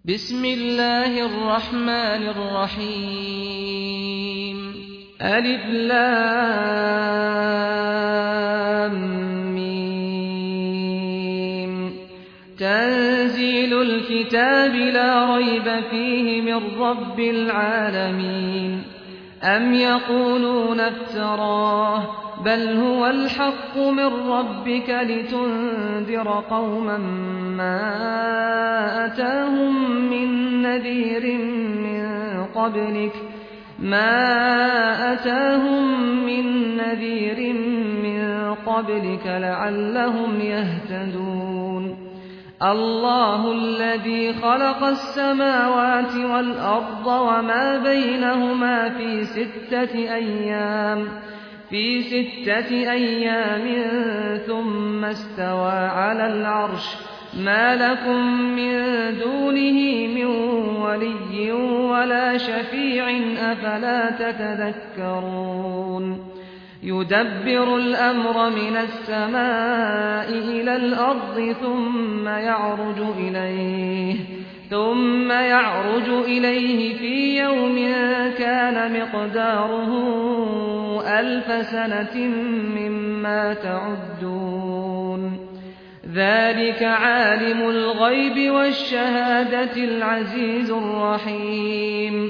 بسم الله الرحمن الرحيم ألف لام ميم تنزيل الكتاب لا ريب فيه من رب العالمين أم يقولون افتراه بل هو الحق من ربك لتنذر قوما ما أتاهم من نذير من قبلك لعلهم يهتدون الله الذي خلق السماوات والأرض وما بينهما في ستة أيام ثم استوى على العرش ما لكم من دونه من ولي ولا شفيع أفلا تتذكرون يدبر الأمر من السماء إلى الأرض ثم يعرج إليه في يوم كان مقداره 1000 سنة مما تعدون ذلك عالم الغيب والشهادة العزيز الرحيم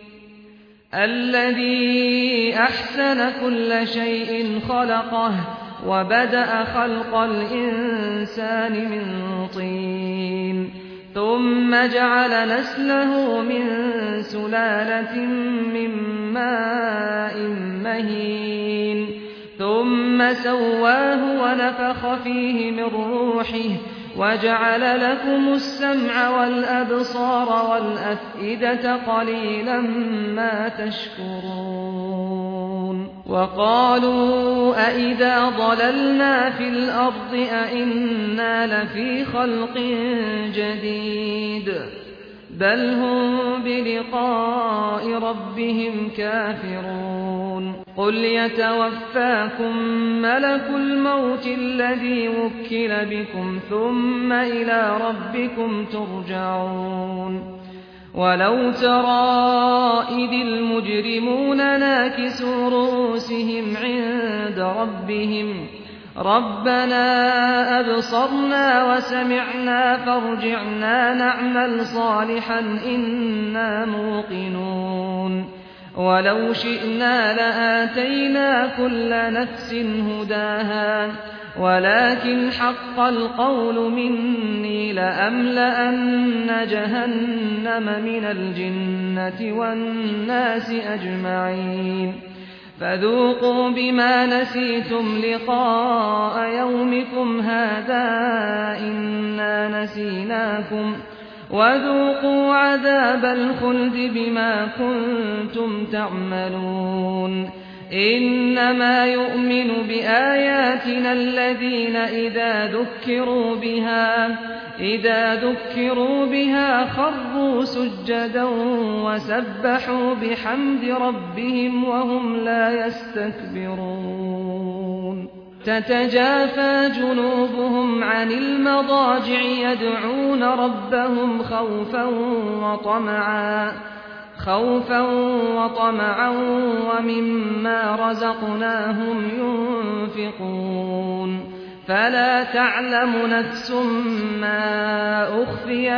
الذي أحسن كل شيء خلقه وبدأ خلق الإنسان من طين ثم جعل نسله من سلالة من ماء مهين ثم سواه ونفخ فيه من روحه وجعل لكم السمع والأبصار والأفئدة قليلا ما تشكرون وقالوا أئذا ضللنا في الأرض أئنا لفي خلق جديد بل هم بلقاء ربهم كافرون قل يتوفاكم ملك الموت الذي وكل بكم ثم إلى ربكم ترجعون ولو ترى إذ المجرمون ناكسوا رؤوسهم عند ربهم ربنا أبصرنا وسمعنا فارجعنا نعمل صالحا إنا موقنون ولو شئنا لآتينا كل نفس هداها ولكن حق القول مني لأملأن جهنم من الجنة والناس أجمعين فذوقوا بما نسيتم لقاء يومكم هذا إنا نسيناكم وذوقوا عذاب الخلد بما كنتم تعملون إنما يؤمن بآياتنا الذين إذا ذكروا بها خروا سجدا وسبحوا بحمد ربهم وهم لا يستكبرون تتجافى جنوبهم عن المضاجع يدعون ربهم خوفا وطمعا ومما رزقناهم ينفقون فلا تعلم نفس ما أخفي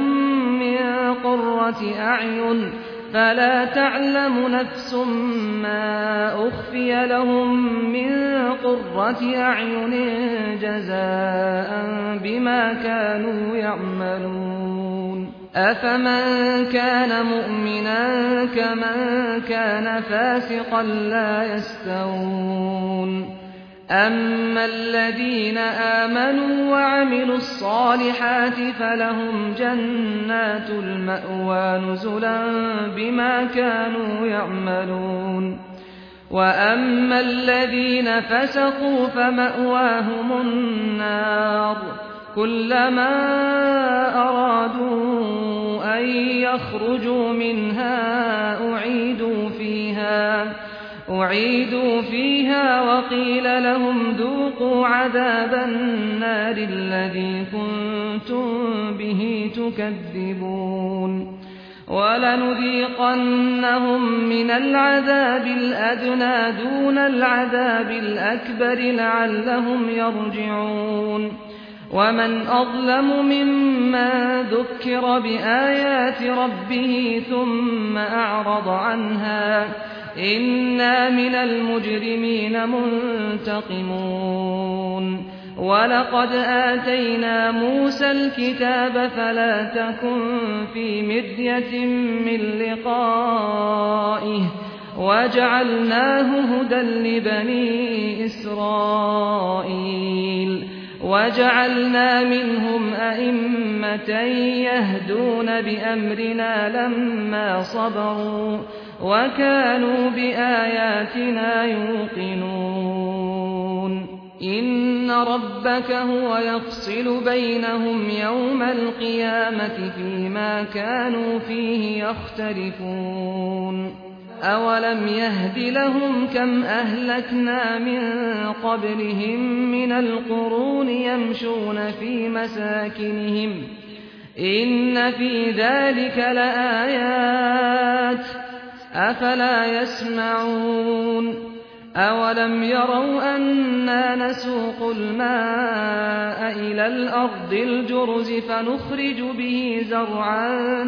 لهم من قرة أعين جزاء بما كانوا يعملون أفمن كان مؤمنا كمن كان فاسقا لا يستوون أما الذين آمنوا وعملوا الصالحات فلهم جنات المأوى نزلا بما كانوا يعملون وأما الذين فسقوا فمأواهم النار كلما أرادوا أن يخرجوا منها أعيدوا فيها وقيل لهم ذوقوا عذاب النار الذي كنتم كنتم به تكذبون ولنذيقنهم من العذاب الأدنى دون العذاب الأكبر لعلهم يرجعون ومن أظلم ممن ذكر بآيات ربه ثم أعرض عنها إنا من المجرمين منتقمون ولقد آتينا موسى الكتاب فلا تكن في مرية من لقائه وجعلناه هدى لبني إسرائيل وجعلنا منهم أئمة يهدون بأمرنا لما صبروا وكانوا بآياتنا يوقنون إن ربك هو يفصل بينهم يوم القيامة فيما كانوا فيه يختلفون أولم يهد لهم كم أهلكنا من قبلهم من القرون يمشون في مساكنهم إن في ذلك لآيات أفلا يسمعون أولم يروا أنا نسوق الماء إلى الأرض الجرز فنخرج به زرعا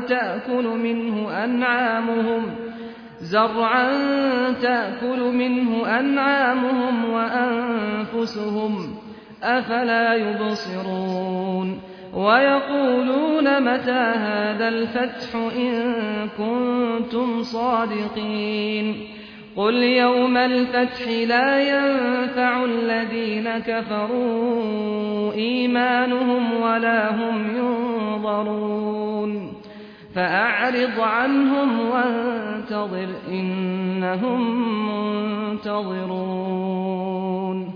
تأكل منه أنعامهم وأنفسهم أفلا يبصرون ويقولون متى هذا الفتح إن كنتم صادقين قل يوم الفتح لا ينفع الذين كفروا إيمانهم ولا هم ينظرون فأعرض عنهم وانتظر إنهم منتظرون